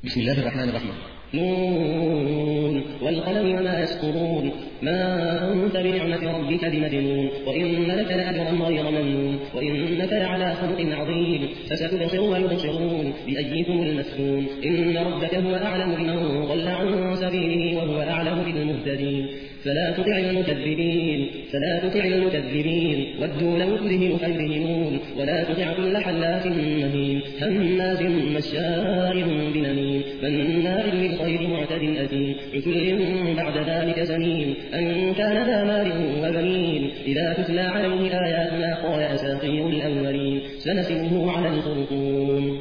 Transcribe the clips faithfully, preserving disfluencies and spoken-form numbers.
بسم الله الرحمن الرحيم. نون والقلم وما يسطرون ما أنت بنعمة ربك بمجنون وإن لك لأجرا غير ممنون وإنك لعلى خلق عظيم فستبصر ويبصرون بأيكم المفتون إن ربك هو أعلم بمن ضل عن سبيله وهو أعلم بالمهتدين فلا تطع المكذبين فلا تطع المكذبين ودوا لو تدهن فيدهنون ولا تطع كل حلاف مهين هماز مشاء بنميم مناع للخير معتد أثيم عتل بعد ذلك زنيم أن كان ذا مال وبنين إذا تتلى عليه آياتنا قال أساطير الأولين سنسمه على الخرطوم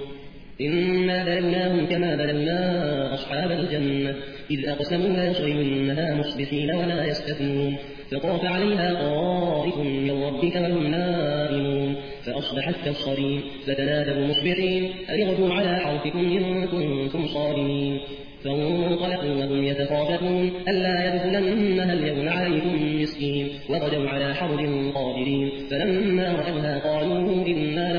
إنا بلوناهم كما بلونا أصحاب الجنة إذ أقسموا ليصرمنها مصبحين ولا يستثنون فطاف عليها طائف من ربك وهم نائمون فأصبحت كالصريم فتنادوا مصبحين أن اغدوا على حرثكم إن كنتم صارمين فانطلقوا وهم يتخافتون ألا يدخلنها اليوم عليكم مسكين وغدوا على حرد قادرين فلما رأوها قالوا إنا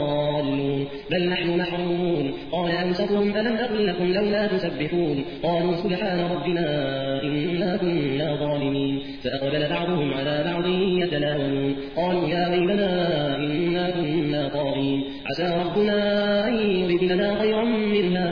لضالون بل نحن محرومون قال أنصتهم ألم أقل لكم لولا تسبحون قالوا سبحان ربنا إنا كنا ظالمين فأقبل بعضهم على بعض يتلاومون قالوا يا ويلنا إنا كنا طاغين عسى ربنا أن يبدلنا خيرا منها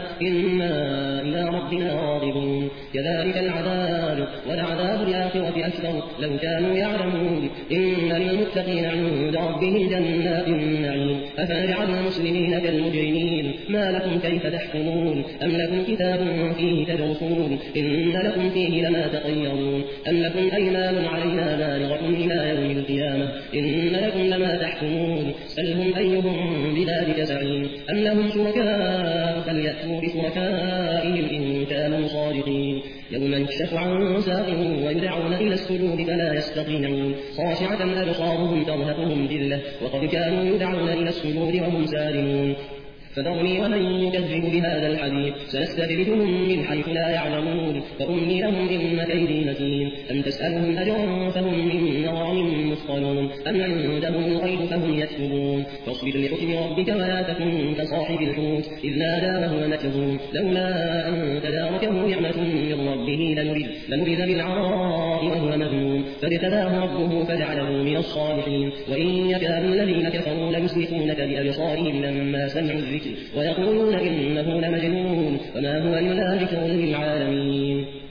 إنا إلى ربنا راغبون كذلك العذاب ولعذاب الآخرة أكثر لو كانوا يعلمون إن للمتقين عند ربهم جنات النعيم أفنجعل المسلمين كالمجرمين ما لكم كيف تحكمون أم لكم كتاب فيه تدرسون إن لكم فيه لما تطيرون أم لكم أيمان علينا بالغة إلى يوم القيامة إن لكم لما تحكمون سلهم أيهم بذلك زعيم أم لهم شركاء فليأتوا بشركائهم إن كانوا صادقين يوم يكشف عن ساق ويدعون إلى السجود فلا يستطيعون خاشعة أبصارهم ترهقهم ذلة وقد كانوا يدعون إلى السجود وهم سالمون فذرني ومن يكذب بهذا الحديث سنستدرجهم من حيث لا يعلمون فأملي لهم إن كيدي متين أم تسألهم أجرا فهم من مغرم مثقلون أم عندهم الغيب فهم يكتبون فاصبر لحكم ربك ولا تكن كصاحب الحوت إذ نادى وهو مكذوب لولا أن تداركه نعمة من ربه لنبذ لنبذ بالعراء وهو مذموم فاجتباه ربه فجعله من الصالحين وإن يكاد الذين كفروا ليزلقونك بأبصارهم لما سمعوا الذكر ويقولون إنه لمجنون وما هو إلا ذكر للعالمين.